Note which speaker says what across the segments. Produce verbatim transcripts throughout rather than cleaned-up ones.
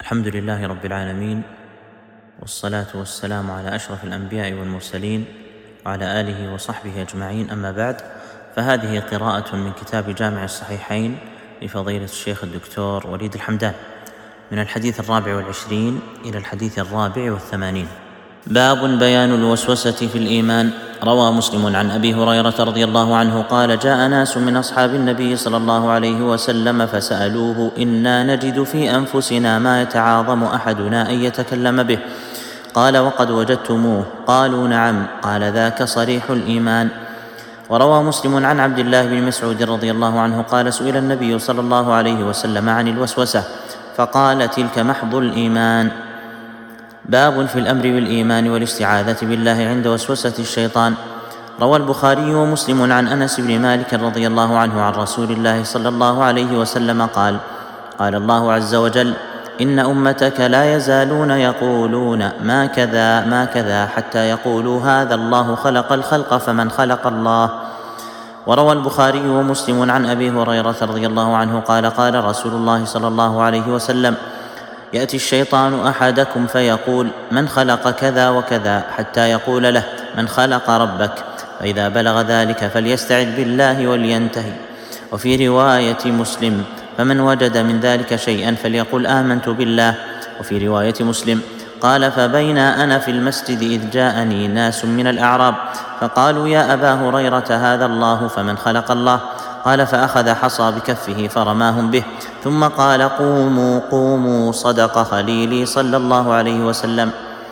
Speaker 1: الحمد لله رب العالمين، والصلاة والسلام على أشرف الأنبياء والمرسلين وعلى آله وصحبه أجمعين. أما بعد، فهذه قراءة من كتاب جامع الصحيحين لفضيلة الشيخ الدكتور وليد الحمدان، من الحديث الرابع والعشرين إلى الحديث الرابع والثمانين. باب بيان الوسوسة في الإيمان. روى مسلم عن أبي هريرة رضي الله عنه قال: جاء ناس من أصحاب النبي صلى الله عليه وسلم فسألوه: إنا نجد في أنفسنا ما يتعاظم أحدنا أن يتكلم به. قال: وقد وجدتموه؟ قالوا: نعم. قال: ذاك صريح الإيمان. وروى مسلم عن عبد الله بن مسعود رضي الله عنه قال: سئل النبي صلى الله عليه وسلم عن الوسوسة فقال: تلك محض الإيمان. باب في الأمر بالإيمان والاستعاذة بالله عند وسوسة الشيطان. روى البخاري ومسلم عن أنس بن مالك رضي الله عنه عن رسول الله صلى الله عليه وسلم قال: قال الله عز وجل: إن أمتك لا يزالون يقولون ما كذا ما كذا حتى يقولوا هذا الله خلق الخلق فمن خلق الله. وروى البخاري ومسلم عن أبي هريرة رضي الله عنه قال: قال رسول الله صلى الله عليه وسلم: يأتي الشيطان أحدكم فيقول: من خلق كذا وكذا، حتى يقول له: من خلق ربك؟ فإذا بلغ ذلك فليستعذ بالله ولينتهي. وفي رواية مسلم: فمن وجد من ذلك شيئا فليقل آمنت بالله. وفي رواية مسلم قال: فبينا أنا في المسجد إذ جاءني ناس من الأعراب فقالوا: يا أبا هريرة هذا الله فمن خلق الله؟ قال: فأخذ حصى بكفه فرماهم به، ثم قال: قوموا قوموا صدق خليلي صلى الله عليه وسلم.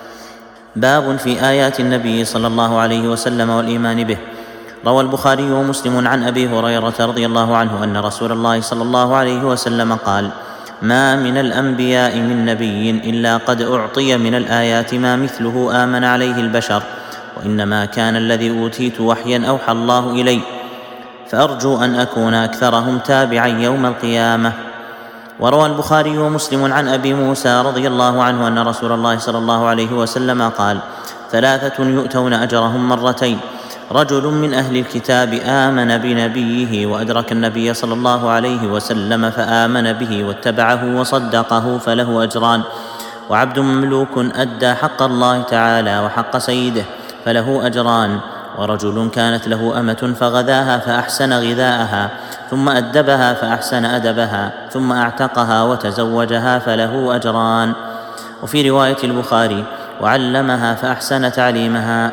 Speaker 1: باب في آيات النبي صلى الله عليه وسلم والإيمان به. روى البخاري ومسلم عن أبي هريرة رضي الله عنه أن رسول الله صلى الله عليه وسلم قال: ما من الأنبياء من نبي إلا قد أعطي من الآيات ما مثله آمن عليه البشر، وإنما كان الذي أوتيت وحيا أوحى الله إلي، فأرجو أن أكون أكثرهم تابعا يوم القيامة. وروى البخاري ومسلم عن أبي موسى رضي الله عنه أن رسول الله صلى الله عليه وسلم قال: ثلاثة يؤتون أجرهم مرتين: رجل من أهل الكتاب آمن بنبيه وأدرك النبي صلى الله عليه وسلم فآمن به واتبعه وصدقه فله أجران، وعبد مملوك أدى حق الله تعالى وحق سيده فله أجران، ورجل كانت له أمة فغذاها فأحسن غذاءها ثم أدبها فأحسن أدبها ثم أعتقها وتزوجها فله أجران. وفي رواية البخاري: وعلمها فأحسن تعليمها.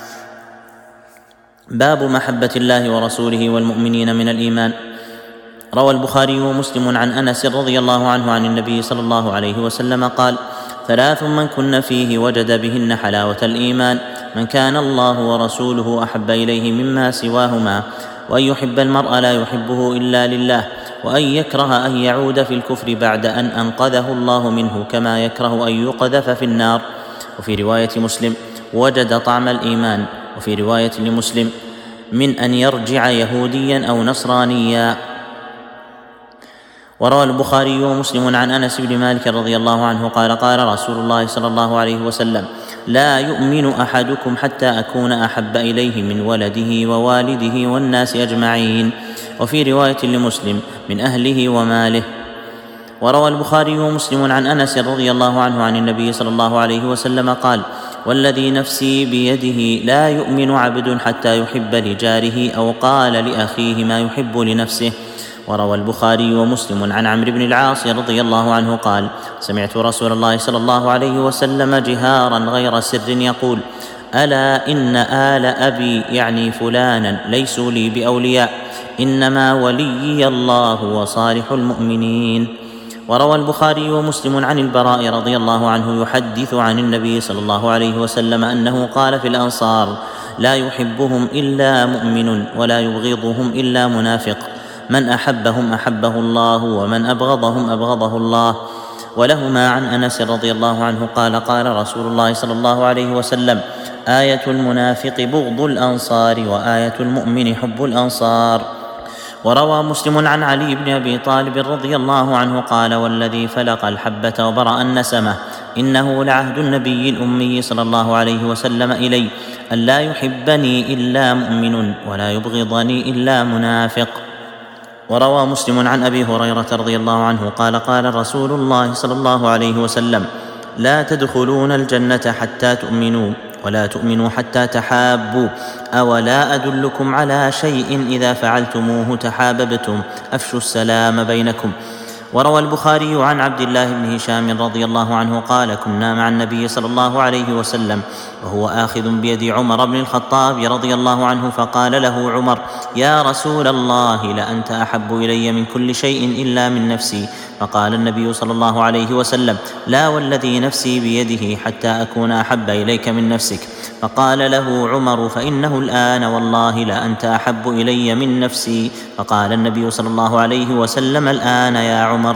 Speaker 1: باب محبة الله ورسوله والمؤمنين من الإيمان. روى البخاري ومسلم عن أنس رضي الله عنه عن النبي صلى الله عليه وسلم قال: ثلاث من كن فيه وجد بهن حلاوة الإيمان: من كان الله ورسوله أحب إليه مما سواهما، وأن يحب المرء لا يحبه إلا لله، وأن يكره أن يعود في الكفر بعد أن أنقذه الله منه كما يكره أن يقذف في النار. وفي رواية مسلم: وجد طعم الإيمان. وفي رواية لمسلم: من أن يرجع يهوديا أو نصرانيا. وروى البخاري ومسلم عن أنس بن مالك رضي الله عنه قال: قال رسول الله صلى الله عليه وسلم: لا يؤمن أحدكم حتى أكون أحب إليه من ولده ووالده والناس أجمعين. وفي رواية لمسلم: من أهله وماله. وروى البخاري ومسلم عن أنس رضي الله عنه عن النبي صلى الله عليه وسلم قال: والذي نفسي بيده لا يؤمن عبد حتى يحب لجاره أو قال لأخيه ما يحب لنفسه. وروى البخاري ومسلم عن عمرو بن العاص رضي الله عنه قال: سمعت رسول الله صلى الله عليه وسلم جهارا غير سر يقول: ألا إن آل أبي يعني فلانا ليسوا لي بأولياء، إنما وليي الله وصالح المؤمنين. وروى البخاري ومسلم عن البراء رضي الله عنه يحدث عن النبي صلى الله عليه وسلم أنه قال في الأنصار: لا يحبهم إلا مؤمن ولا يبغضهم إلا منافق، من أحبهم أحبه الله ومن أبغضهم أبغضه الله. ولهما عن أنس رضي الله عنه قال: قال رسول الله صلى الله عليه وسلم: آية المنافق بغض الأنصار وآية المؤمن حب الأنصار. وروى مسلم عن علي بن أبي طالب رضي الله عنه قال: والذي فلق الحبة وبرأ النسمة إنه لعهد النبي الأمي صلى الله عليه وسلم إلي أن لا يحبني إلا مؤمن ولا يبغضني إلا منافق. وروى مسلم عن أبي هريرة رضي الله عنه قال قال رسول الله صلى الله عليه وسلم: لا تدخلون الجنة حتى تؤمنوا، ولا تؤمنوا حتى تحابوا، أولا أدلكم على شيء إذا فعلتموه تحاببتم، أفشوا السلام بينكم. وروى البخاري عن عبد الله بن هشام رضي الله عنه قال: كنا مع النبي صلى الله عليه وسلم وهو آخذ بيد عمر بن الخطاب رضي الله عنه، فقال له عمر: يا رسول الله، لأنت أحب إلي من كل شيء إلا من نفسي. فقال النبي صلى الله عليه وسلم: لا والذي نفسي بيده حتى أكون أحب إليك من نفسك. فقال له عمر: فإنه الآن والله لأنت أحب إلي من نفسي. فقال النبي صلى الله عليه وسلم: الآن يا عمر.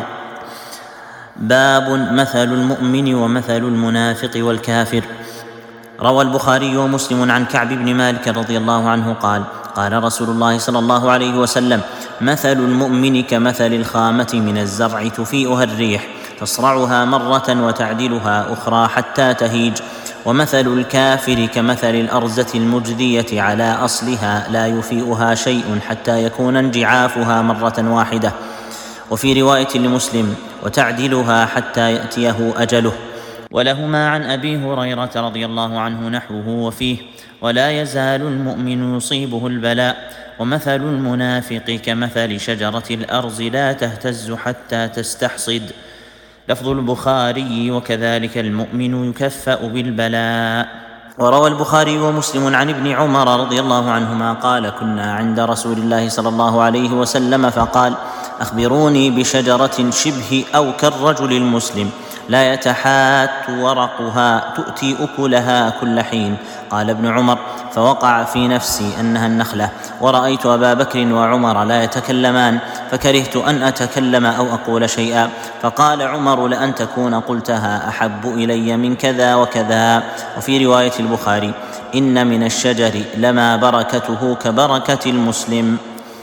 Speaker 1: باب مثل المؤمن ومثل المنافق والكافر. روى البخاري ومسلم عن كعب بن مالك رضي الله عنه قال: قال رسول الله صلى الله عليه وسلم: مثل المؤمن كمثل الخامة من الزرع تفيئها الريح، تصرعها مرة وتعدلها أخرى حتى تهيج، ومثل الكافر كمثل الأرزة المجذية على أصلها لا يفيئها شيء حتى يكون انجعافها مرة واحدة. وفي رواية لمسلم: وتعدلها حتى يأتيه أجله. ولهما عن أبي هريرة رضي الله عنه نحوه وفيه: ولا يزال المؤمن يصيبه البلاء، ومثل المنافق كمثل شجرة الأرز لا تهتز حتى تستحصد. لفظ البخاري: وكذلك المؤمن يكفأ بالبلاء. وروى البخاري ومسلم عن ابن عمر رضي الله عنهما قال: كنا عند رسول الله صلى الله عليه وسلم فقال: أخبروني بشجرة شبه أو كالرجل المسلم لا يتحات ورقها تؤتي أكلها كل حين. قال ابن عمر: فوقع في نفسي أنها النخلة، ورأيت أبا بكر وعمر لا يتكلمان، فكرهت أن أتكلم أو أقول شيئا. فقال عمر: لأن تكون قلتها أحب إلي من كذا وكذا. وفي رواية البخاري: إن من الشجر لما بركته كبركة المسلم.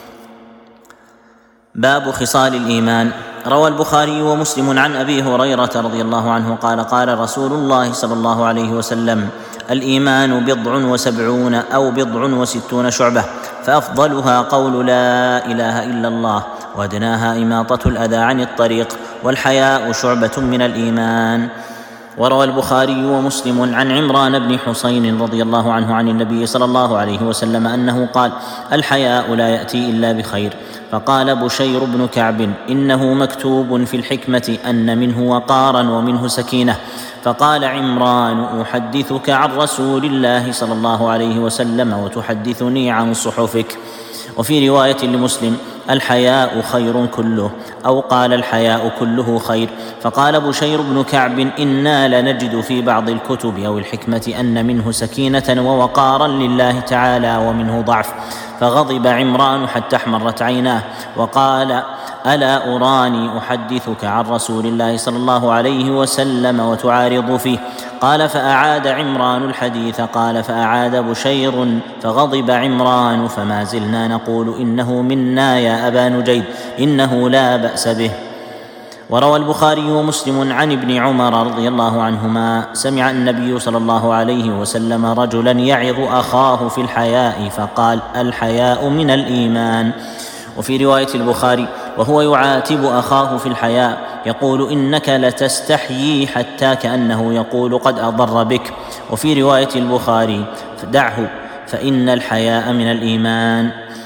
Speaker 1: باب خصال الإيمان. روى البخاري ومسلم عن أبي هريرة رضي الله عنه قال: قال رسول الله صلى الله عليه وسلم: الإيمان بضع وسبعون أو بضع وستون شعبة، فأفضلها قول لا إله إلا الله، وأدناها إماطة الأذى عن الطريق، والحياء شعبة من الإيمان. وروى البخاري ومسلم عن عمران بن حسين رضي الله عنه عن النبي صلى الله عليه وسلم أنه قال: الحياء لا يأتي إلا بخير. فقال بشير بن كعب: إنه مكتوب في الحكمة أن منه وقارا ومنه سكينة. فقال عمران: أحدثك عن رسول الله صلى الله عليه وسلم وتحدثني عن صحفك. وفي رواية لمسلم: الحياء خير كله، أو قال: الحياء كله خير. فقال بشير بن كعب: إنا لنجد في بعض الكتب أو الحكمة أن منه سكينة ووقارا لله تعالى ومنه ضعف. فغضب عمران حتى احمرت عيناه، وقال: ألا أراني أحدثك عن رسول الله صلى الله عليه وسلم وتعارض فيه؟ قال: فأعاد عمران الحديث. قال: فأعاد بشير، فغضب عمران، فما زلنا نقول: إنه منا يا أبا نجيد، إنه لا بأس به. وروى البخاري ومسلم عن ابن عمر رضي الله عنهما: سمع النبي صلى الله عليه وسلم رجلا يعظ أخاه في الحياء فقال: الحياء من الإيمان. وفي رواية البخاري: وهو يعاتب أخاه في الحياء يقول: إنك لتستحيي، حتى كأنه يقول: قد أضر بك. وفي رواية البخاري: فدعه فإن الحياء من الإيمان.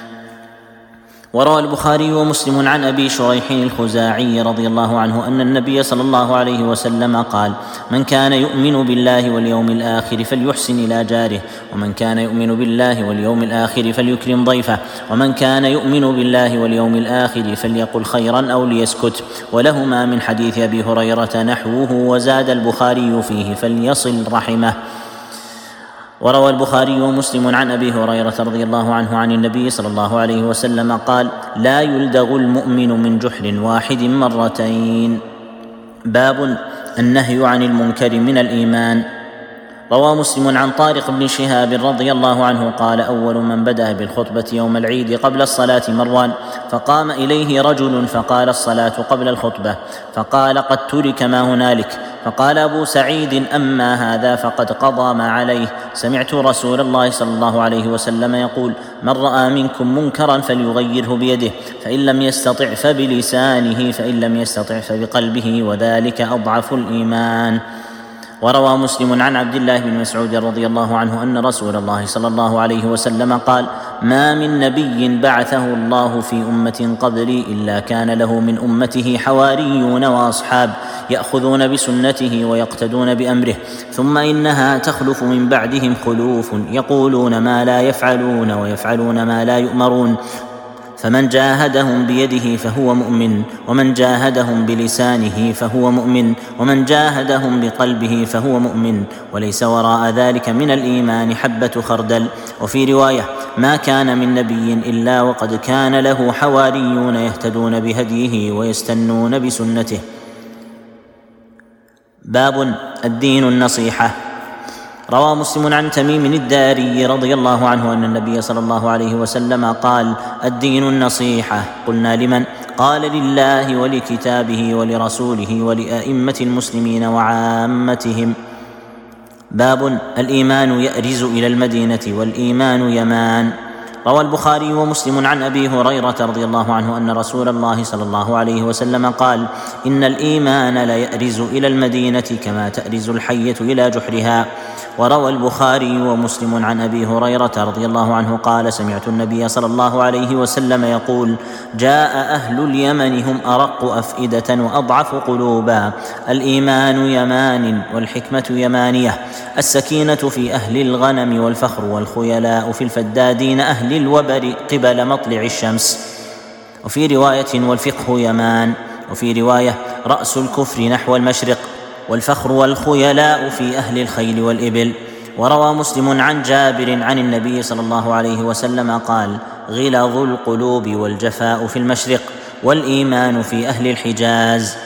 Speaker 1: وروى البخاري ومسلم عن أبي شريح الخزاعي رضي الله عنه أن النبي صلى الله عليه وسلم قال: من كان يؤمن بالله واليوم الآخر فليحسن إلى جاره، ومن كان يؤمن بالله واليوم الآخر فليكرم ضيفه، ومن كان يؤمن بالله واليوم الآخر فليقل خيرا أو ليسكت. ولهما من حديث أبي هريرة نحوه، وزاد البخاري فيه: فليصل رحمه. وروى البخاري ومسلم عن أبي هريرة رضي الله عنه عن النبي صلى الله عليه وسلم قال: لا يلدغ المؤمن من جحر واحد مرتين. باب النهي عن المنكر من الإيمان. روى مسلم عن طارق بن شهاب رضي الله عنه قال: أول من بدأ بالخطبة يوم العيد قبل الصلاة مروان، فقام إليه رجل فقال: الصلاة قبل الخطبة. فقال: قد ترك ما هنالك. فقال أبو سعيد: أما هذا فقد قضى ما عليه. سمعت رسول الله صلى الله عليه وسلم يقول: من رأى منكم منكرا فليغيره بيده، فإن لم يستطع فبلسانه، فإن لم يستطع فبقلبه، وذلك أضعف الإيمان. وروى مسلم عن عبد الله بن مسعود رضي الله عنه أن رسول الله صلى الله عليه وسلم قال: ما من نبي بعثه الله في أمة قبلي إلا كان له من أمته حواريون وأصحاب يأخذون بسنته ويقتدون بأمره، ثم إنها تخلف من بعدهم خلوف يقولون ما لا يفعلون ويفعلون ما لا يؤمرون، فمن جاهدهم بيده فهو مؤمن، ومن جاهدهم بلسانه فهو مؤمن، ومن جاهدهم بقلبه فهو مؤمن، وليس وراء ذلك من الإيمان حبة خردل. وفي رواية: ما كان من نبي إلا وقد كان له حواريون يهتدون بهديه ويستنون بسنته. باب الدين النصيحة. روى مسلم عن تميم الداري رضي الله عنه أن النبي صلى الله عليه وسلم قال: الدين النصيحة. قلنا: لمن؟ قال: لله ولكتابه ولرسوله ولأئمة المسلمين وعامتهم. باب الإيمان يأرز إلى المدينة والإيمان يمان. روى البخاري ومسلم عن أبي هريرة رضي الله عنه أن رسول الله صلى الله عليه وسلم قال: إن الإيمان ليأرز إلى المدينة كما تأرز الحية إلى جحرها. وروى البخاري ومسلم عن أبي هريرة رضي الله عنه قال: سمعت النبي صلى الله عليه وسلم يقول: جاء أهل اليمن هم أرق أفئدة وأضعف قلوبا، الإيمان يمان والحكمة يمانية، السكينة في أهل الغنم والفخر والخيلاء في الفدادين أهل الوبر قبل مطلع الشمس. وفي رواية: والفقه يمان. وفي رواية: رأس الكفر نحو المشرق، والفخر والخيلاء في أهل الخيل والإبل. وروى مسلم عن جابر عن النبي صلى الله عليه وسلم قال: غلظ القلوب والجفاء في المشرق، والإيمان في أهل الحجاز.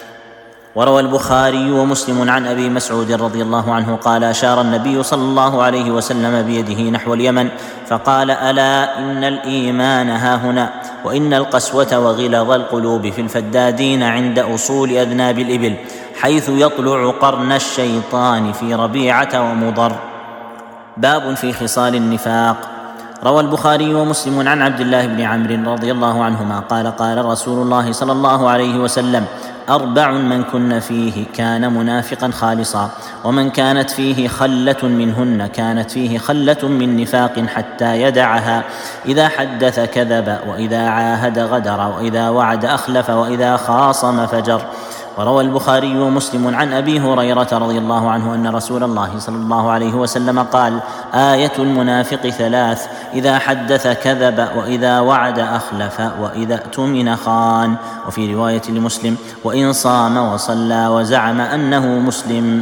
Speaker 1: وروى البخاري ومسلم عن أبي مسعود رضي الله عنه قال: أشار النبي صلى الله عليه وسلم بيده نحو اليمن فقال: ألا إن الإيمان هاهنا، وإن القسوة وغلظ القلوب في الفدادين عند أصول أذناب الإبل، حيث يطلع قرن الشيطان في ربيعة ومضر. باب في خصال النفاق. روى البخاري ومسلم عن عبد الله بن عمرو رضي الله عنهما قال: قال رسول الله صلى الله عليه وسلم: أربع من كن فيه كان منافقا خالصا، ومن كانت فيه خلة منهن كانت فيه خلة من نفاق حتى يدعها: إذا حدث كذب، وإذا عاهد غدر، وإذا وعد أخلف، وإذا خاصم فجر. وروى البخاري ومسلم عن أبي هريرة رضي الله عنه أن رسول الله صلى الله عليه وسلم قال: آية المنافق ثلاث: إذا حدث كذب، وإذا وعد أخلف، وإذا اؤتمن خان. وفي رواية لمسلم: وإن صام وصلى وزعم أنه مسلم.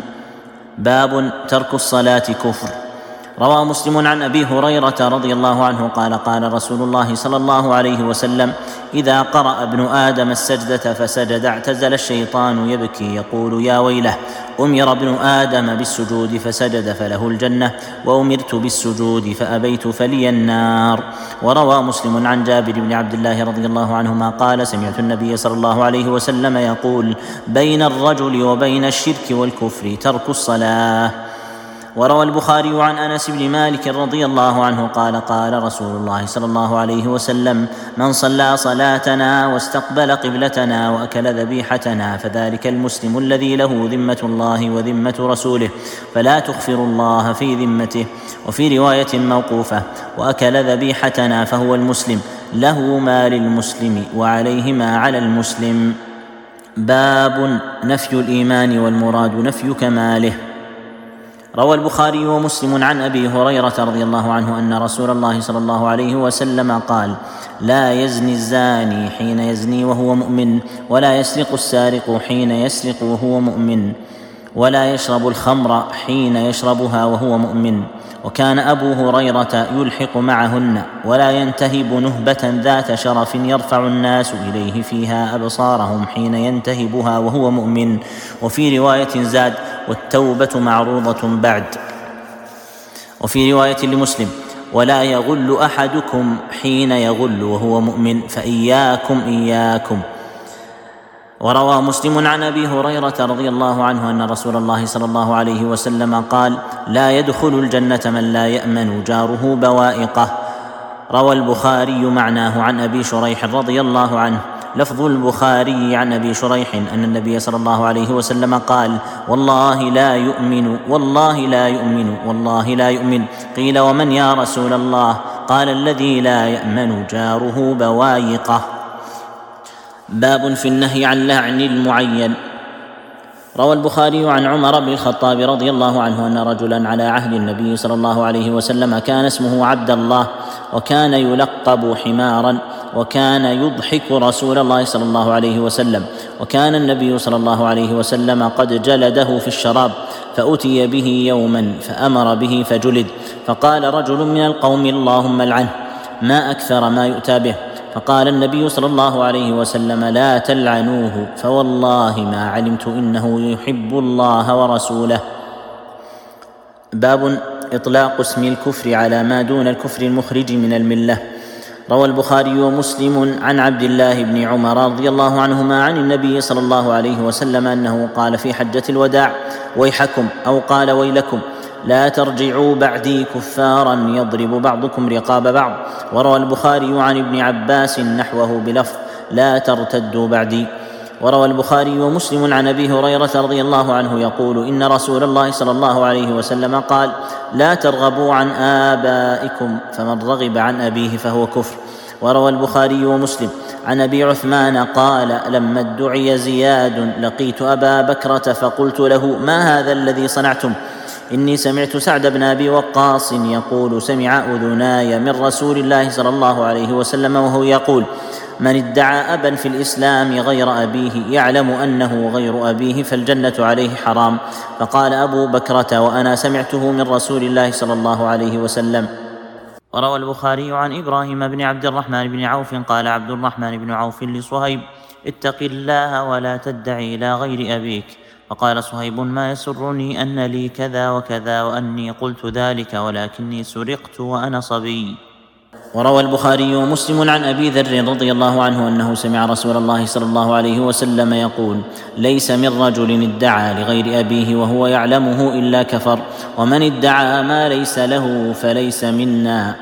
Speaker 1: باب ترك الصلاة كفر. روى مسلم عن أبي هريرة رضي الله عنه قال: قال رسول الله صلى الله عليه وسلم: إذا قرأ ابن آدم السجدة فسجد اعتزل الشيطان يبكي يقول: يا ويله، أمر ابن آدم بالسجود فسجد فله الجنة، وأمرت بالسجود فأبيت فلي النار. وروى مسلم عن جابر بن عبد الله رضي الله عنهما قال: سمعت النبي صلى الله عليه وسلم يقول: بين الرجل وبين الشرك والكفر ترك الصلاة. وروى البخاري عن أنس بن مالك رضي الله عنه قال: قال رسول الله صلى الله عليه وسلم: من صلى صلاتنا واستقبل قبلتنا وأكل ذبيحتنا فذلك المسلم الذي له ذمة الله وذمة رسوله، فلا تخفر الله في ذمته. وفي رواية موقوفة: وأكل ذبيحتنا فهو المسلم، له ما للمسلم وعليه ما على المسلم. باب نفي الإيمان والمراد نفي كماله. روى البخاري ومسلم عن أبي هريرة رضي الله عنه أن رسول الله صلى الله عليه وسلم قال: لا يزني الزاني حين يزني وهو مؤمن، ولا يسرق السارق حين يسرق وهو مؤمن، ولا يشرب الخمر حين يشربها وهو مؤمن. وكان أبو هريرة يلحق معهن، ولا ينتهب نهبة ذات شرف يرفع الناس إليه فيها أبصارهم حين ينتهبها وهو مؤمن. وفي رواية زاد: والتوبة معروضة بعد. وفي رواية لمسلم: ولا يغل أحدكم حين يغل وهو مؤمن، فإياكم إياكم. وروى مسلم عن أبي هريرة رضي الله عنه أن رسول الله صلى الله عليه وسلم قال: لا يدخل الجنة من لا يأمن جاره بوائقه. روى البخاري معناه عن أبي شريح رضي الله عنه. لفظ البخاري عن أبي شريح أن النبي صلى الله عليه وسلم قال: والله لا يؤمن والله لا يؤمن والله لا يؤمن. قيل: ومن يا رسول الله؟ قال: الذي لا يأمن جاره بوائقه. باب في النهي عن لعن المعين. روى البخاري عن عمر بن الخطاب رضي الله عنه أن رجلا على عهد النبي صلى الله عليه وسلم كان اسمه عبد الله، وكان يلقب حمارا، وكان يضحك رسول الله صلى الله عليه وسلم، وكان النبي صلى الله عليه وسلم قد جلده في الشراب، فأتي به يوما فأمر به فجلد، فقال رجل من القوم: اللهم لعنه، ما أكثر ما يؤتى به. فقال النبي صلى الله عليه وسلم: لا تلعنوه، فوالله ما علمت إنه يحب الله ورسوله. باب إطلاق اسم الكفر على ما دون الكفر المخرج من الملة. روى البخاري ومسلم عن عبد الله بن عمر رضي الله عنهما عن النبي صلى الله عليه وسلم أنه قال في حجة الوداع: ويحكم، أو قال: ويلكم، لا ترجعوا بعدي كفارا يضرب بعضكم رقاب بعض. وروى البخاري عن ابن عباس نحوه بلفظ: لا ترتدوا بعدي. وروى البخاري ومسلم عن أبي هريرة رضي الله عنه يقول: إن رسول الله صلى الله عليه وسلم قال: لا ترغبوا عن آبائكم، فمن رغب عن أبيه فهو كفر. وروى البخاري ومسلم عن أبي عثمان قال: لما ادعي زياد لقيت أبا بكرة فقلت له: ما هذا الذي صنعتم؟ إني سمعت سعد بن أبي وقاص يقول: سمع أذناي من رسول الله صلى الله عليه وسلم وهو يقول: من ادعى أبا في الإسلام غير أبيه يعلم أنه غير أبيه فالجنة عليه حرام. فقال أبو بكرة: وأنا سمعته من رسول الله صلى الله عليه وسلم. وروى البخاري عن إبراهيم بن عبد الرحمن بن عوف قال عبد الرحمن بن عوف لصهيب: اتق الله ولا تدعي إلى غير أبيك. فقال صهيب: ما يسرني أن لي كذا وكذا وأني قلت ذلك، ولكني سرقت وأنا صبي. وروى البخاري ومسلم عن أبي ذر رضي الله عنه أنه سمع رسول الله صلى الله عليه وسلم يقول: ليس من رجل ادعى لغير أبيه وهو يعلمه إلا كفر، ومن ادعى ما ليس له فليس منا،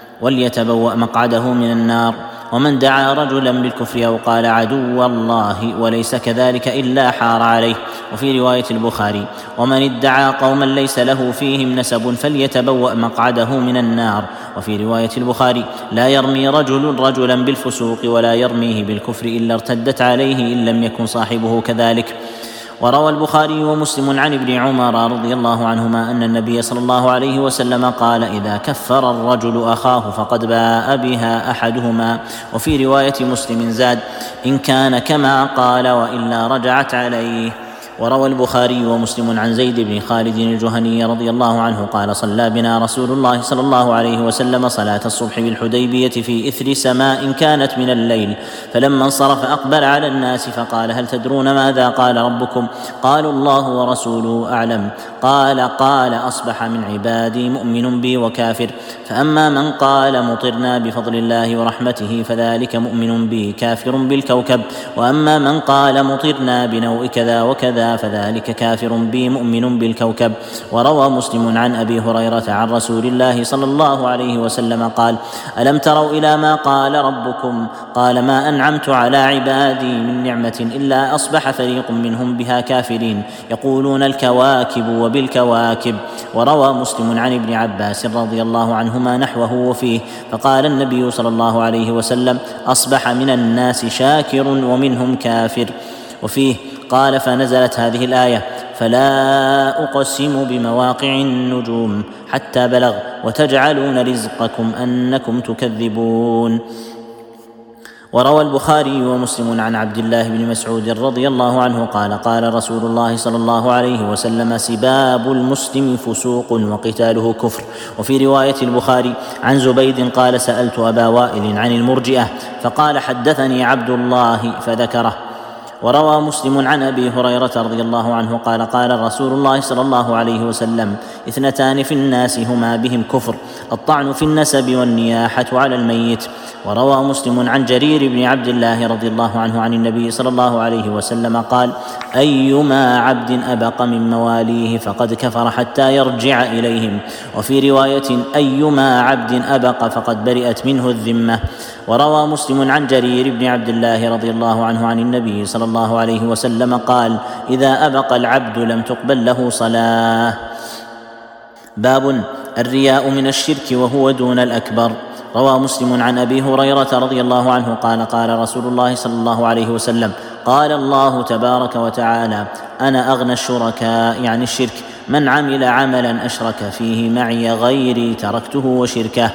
Speaker 1: وليتبوأ مقعده من النار. ومن دعا رجلا بالكفر أو قال عدو الله وليس كذلك إلا حار عليه. وفي رواية البخاري: ومن ادعى قوما ليس له فيهم نسب فليتبوأ مقعده من النار. وفي رواية البخاري: لا يرمي رجل رجلا بالفسوق ولا يرميه بالكفر إلا ارتدت عليه إن لم يكن صاحبه كذلك. وروى البخاري ومسلم عن ابن عمر رضي الله عنهما أن النبي صلى الله عليه وسلم قال: إذا كفر الرجل أخاه فقد باء بها أحدهما. وفي رواية مسلم زاد: إن كان كما قال وإلا رجعت عليه. وروى البخاري ومسلم عن زيد بن خالد الجهني رضي الله عنه قال: صلى بنا رسول الله صلى الله عليه وسلم صلاة الصبح بالحديبية في إثر سماء كانت من الليل، فلما انصرف أقبل على الناس فقال: هل تدرون ماذا قال ربكم؟ قالوا: الله ورسوله أعلم. قال: قال: أصبح من عبادي مؤمن بي وكافر، فأما من قال مطرنا بفضل الله ورحمته فذلك مؤمن بي كافر بالكوكب، وأما من قال مطرنا بنوء كذا وكذا فذلك كافر بي مؤمن بالكوكب. وروى مسلم عن أبي هريرة عن رسول الله صلى الله عليه وسلم قال: ألم تروا إلى ما قال ربكم؟ قال: ما أنعمت على عبادي من نعمة إلا أصبح فريق منهم بها كافرين، يقولون الكواكب وبالكواكب. وروى مسلم عن ابن عباس رضي الله عنهما نحوه وفيه: فقال النبي صلى الله عليه وسلم: أصبح من الناس شاكر ومنهم كافر. وفيه قال: فنزلت هذه الآية: فلا أقسم بمواقع النجوم حتى بلغ وتجعلون رزقكم أنكم تكذبون. وروى البخاري ومسلم عن عبد الله بن مسعود رضي الله عنه قال: قال رسول الله صلى الله عليه وسلم: سباب المسلم فسوق وقتاله كفر. وفي رواية البخاري عن زبيد قال: سألت أبا وائل عن المرجئة فقال: حدثني عبد الله فذكره. وروى مسلم عن أبي هريرة رضي الله عنه قال قال رسول الله صلى الله عليه وسلم: اثنتان في الناس هما بهم كفر: الطعن في النسب والنياحة على الميت. وروى مسلم عن جرير بن عبد الله رضي الله عنه عن النبي صلى الله عليه وسلم قال: أيما عبد أبق من مواليه فقد كفر حتى يرجع إليهم. وفي رواية: أيما عبد أبق فقد برئت منه الذمة. وروى مسلم عن جرير بن عبد الله رضي الله عنه عن النبي صلى الله عليه وسلم قال: إذا أبق العبد لم تقبل له صلاة. باب الرياء من الشرك وهو دون الأكبر. روى مسلم عن أبي هريرة رضي الله عنه قال قال رسول الله صلى الله عليه وسلم: قال الله تبارك وتعالى: أنا أغنى الشركاء يعني الشرك، من عمل عملا أشرك فيه معي غيري تركته وشركه.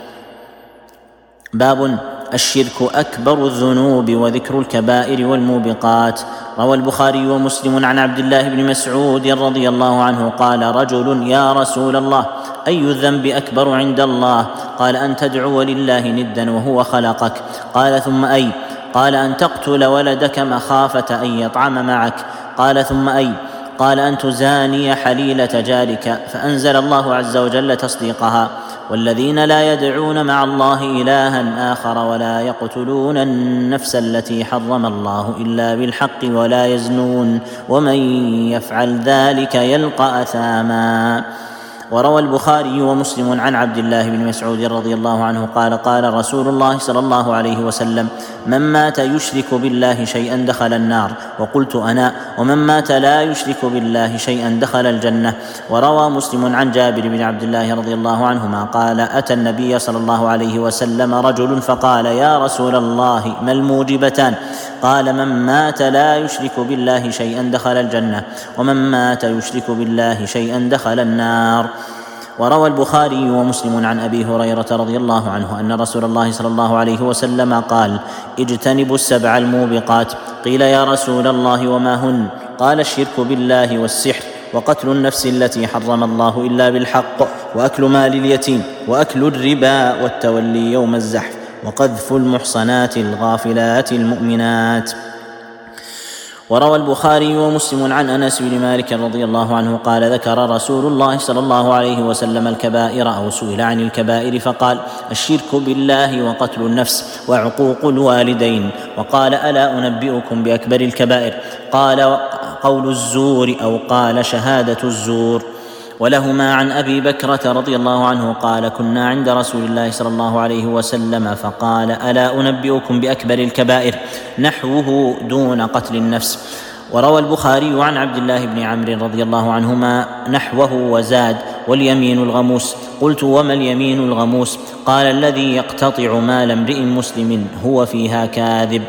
Speaker 1: باب الشرك أكبر الذنوب وذكر الكبائر والموبقات. روى البخاري ومسلم عن عبد الله بن مسعود رضي الله عنه قال: رجل: يا رسول الله، أي الذنب أكبر عند الله؟ قال: أن تدعو لله ندا وهو خلقك. قال: ثم أي؟ قال: أن تقتل ولدك مخافة أن يطعم معك. قال: ثم أي؟ قال: أن تزاني حليلة جارك. فأنزل الله عز وجل تصديقها: والذين لا يدعون مع الله إلها آخر ولا يقتلون النفس التي حرم الله إلا بالحق ولا يزنون ومن يفعل ذلك يلقى أثاما. وروى البخاري ومسلم عن عبد الله بن مسعود رضي الله عنه قال قال رسول الله صلى الله عليه وسلم: من مات يشرك بالله شيئا دخل النار. وقلت أنا: ومن مات لا يشرك بالله شيئا دخل الجنة. وروى مسلم عن جابر بن عبد الله رضي الله عنهما قال: أتى النبي صلى الله عليه وسلم رجل فقال: يا رسول الله، ما الموجبتان؟ قال: من مات لا يشرك بالله شيئا دخل الجنة، ومن مات يشرك بالله شيئا دخل النار. وروى البخاري ومسلم عن أبي هريرة رضي الله عنه أن رسول الله صلى الله عليه وسلم قال: اجتنبوا السبع الموبقات. قيل: يا رسول الله وما هن؟ قال: الشرك بالله والسحر، وقتل النفس التي حرم الله إلا بالحق، وأكل مال اليتيم، وأكل الربا، والتولي يوم الزحف، وقذف المحصنات الغافلات المؤمنات. وروى البخاري ومسلم عن أنس بن مالك رضي الله عنه قال: ذكر رسول الله صلى الله عليه وسلم الكبائر أو سئل عن الكبائر فقال: الشرك بالله، وقتل النفس، وعقوق الوالدين. وقال: ألا أنبئكم بأكبر الكبائر؟ قال: قول الزور، أو قال: شهادة الزور. ولهما عن أبي بكرة رضي الله عنه قال: كنا عند رسول الله صلى الله عليه وسلم فقال: ألا أنبئكم بأكبر الكبائر؟ نحوه دون قتل النفس. وروى البخاري عن عبد الله بن عمرو رضي الله عنهما نحوه وزاد: واليمين الغموس. قلت: وما اليمين الغموس؟ قال: الذي يقتطع مال امرئ مسلم هو فيها كاذب.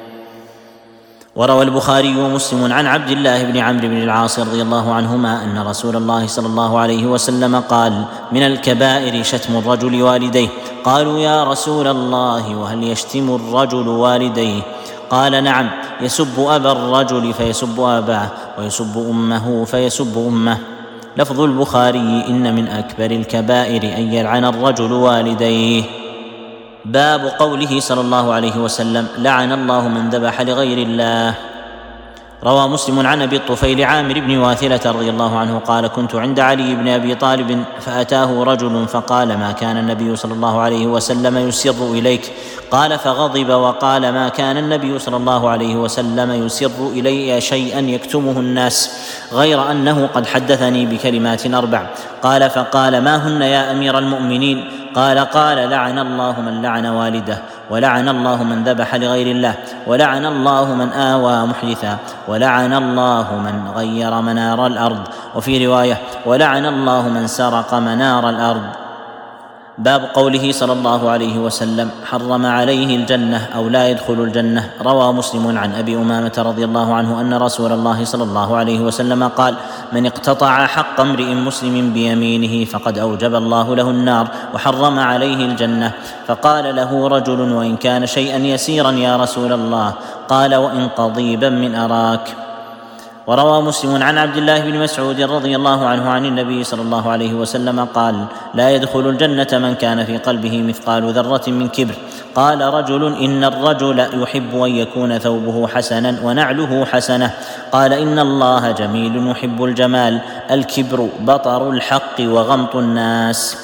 Speaker 1: وروى البخاري ومسلم عن عبد الله بن عمرو بن العاص رضي الله عنهما أن رسول الله صلى الله عليه وسلم قال: من الكبائر شتم الرجل والديه. قالوا: يا رسول الله، وهل يشتم الرجل والديه؟ قال: نعم، يسب أبا الرجل فيسب أباه، ويسب أمه فيسب أمه. لفظ البخاري: إن من أكبر الكبائر أن يلعن الرجل والديه. باب قوله صلى الله عليه وسلم: لعن الله من ذبح لغير الله. روى مسلم عن أبي الطفيل عامر بن واثلة رضي الله عنه قال: كنت عند علي بن أبي طالب فأتاه رجل فقال: ما كان النبي صلى الله عليه وسلم يسر إليك؟ قال: فغضب وقال: ما كان النبي صلى الله عليه وسلم يسر إلي شيئا يكتمه الناس، غير أنه قد حدثني بكلمات أربع. قال: فقال: ما هن يا أمير المؤمنين؟ قال: قال: لعن الله من لعن والده، ولعن الله من ذبح لغير الله، ولعن الله من آوى محدثا، ولعن الله من غير منار الأرض. وفي رواية: ولعن الله من سرق منار الأرض. باب قوله صلى الله عليه وسلم: حرم عليه الجنة أو لا يدخل الجنة. روى مسلم عن أبي أمامة رضي الله عنه أن رسول الله صلى الله عليه وسلم قال: من اقتطع حق امرئ مسلم بيمينه فقد أوجب الله له النار وحرم عليه الجنة. فقال له رجل: وإن كان شيئا يسيرا يا رسول الله؟ قال: وإن قضيبا من أراك. وروى مسلم عن عبد الله بن مسعود رضي الله عنه عن النبي صلى الله عليه وسلم قال: لا يدخل الجنة من كان في قلبه مثقال ذرة من كبر. قال رجل: إن الرجل يحب أن يكون ثوبه حسنا ونعله حسنة. قال: إن الله جميل يحب الجمال. الكبر بطر الحق وغمط الناس.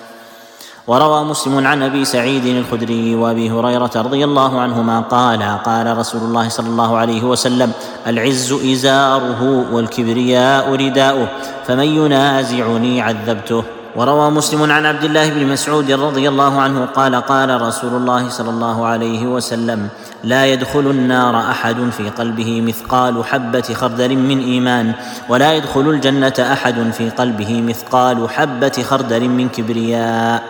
Speaker 1: وروى مسلم عن أبي سعيد الخدري وأبي هريرة رضي الله عنهما قال: قال رسول الله صلى الله عليه وسلم: العز إزاره والكبرياء رداؤه، فمن ينازعني عذبته. وروى مسلم عن عبد الله بن مسعود رضي الله عنه قال: قال رسول الله صلى الله عليه وسلم: لا يدخل النار أحد في قلبه مثقال حبة خردل من إيمان، ولا يدخل الجنة أحد في قلبه مثقال حبة خردل من كبرياء.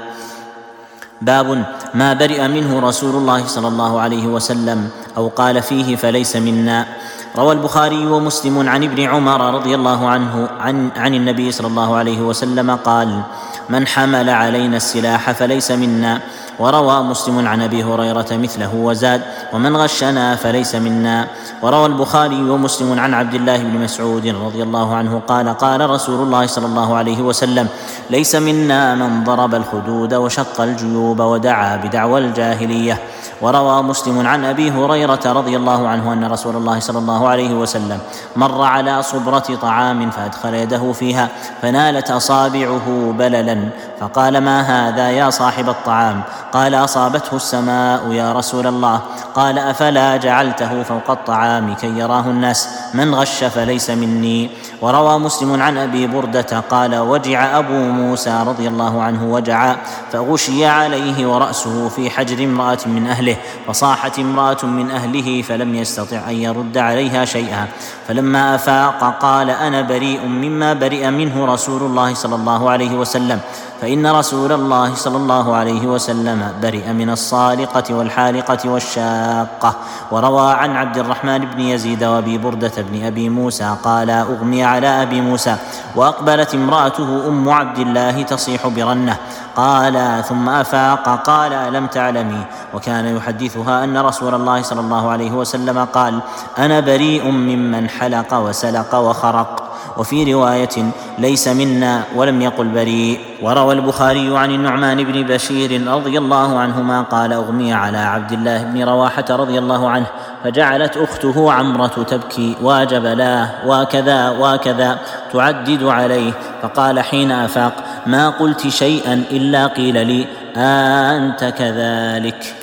Speaker 1: باب ما برئ منه رسول الله صلى الله عليه وسلم أو قال فيه فليس منا. روى البخاري ومسلم عن ابن عمر رضي الله عنه عن, عن النبي صلى الله عليه وسلم قال: من حمل علينا السلاح فليس منا. وروى مسلم عن أبي هريرة مثله وزاد: ومن غشنا فليس منا. وروى البخاري ومسلم عن عبد الله بن مسعود رضي الله عنه قال: قال رسول الله صلى الله عليه وسلم: ليس منا من ضرب الخدود وشق الجيوب ودعا بدعوى الجاهلية. وروى مسلم عن أبي هريرة رضي الله عنه أن رسول الله صلى الله عليه وسلم مر على صبرة طعام فأدخل يده فيها فنالت أصابعه بللا، فقال: ما هذا يا صاحب الطعام؟ قال: أصابته السماء يا رسول الله. قال: أفلا جعلته فوق الطعام كي يراه الناس؟ من غش فليس مني. وروى مسلم عن أبي بردة قال: وجع أبو موسى رضي الله عنه وجعا فغشي عليه ورأسه في حجر امرأة من أهله، فصاحت امرأة من أهله فلم يستطع أن يرد عليها شيئا، فلما أفاق قال: أنا بريء مما برئ منه رسول الله صلى الله عليه وسلم، فإن رسول الله صلى الله عليه وسلم برئ من الصالقة والحالقة والشاقة. وروى عن عبد الرحمن بن يزيد وأبي بردة بن أبي موسى قال: أغمي على أبي موسى وأقبلت امرأته أم عبد الله تصيح برنة. قال: ثم أفاق قال: ألم تعلمي؟ وكان يحدثها أن رسول الله صلى الله عليه وسلم قال: أنا بريء ممن حلق وسلق وخرق. وفي رواية: ليس منا، ولم يقل بريء. وروى البخاري عن النعمان بن بشير رضي الله عنهما قال: أغمي على عبد الله بن رواحة رضي الله عنه، فجعلت أخته عمرة تبكي: وجبلاه وكذا وكذا، تعدد عليه، فقال حين أفاق: ما قلت شيئا إلا قيل لي: أنت كذلك.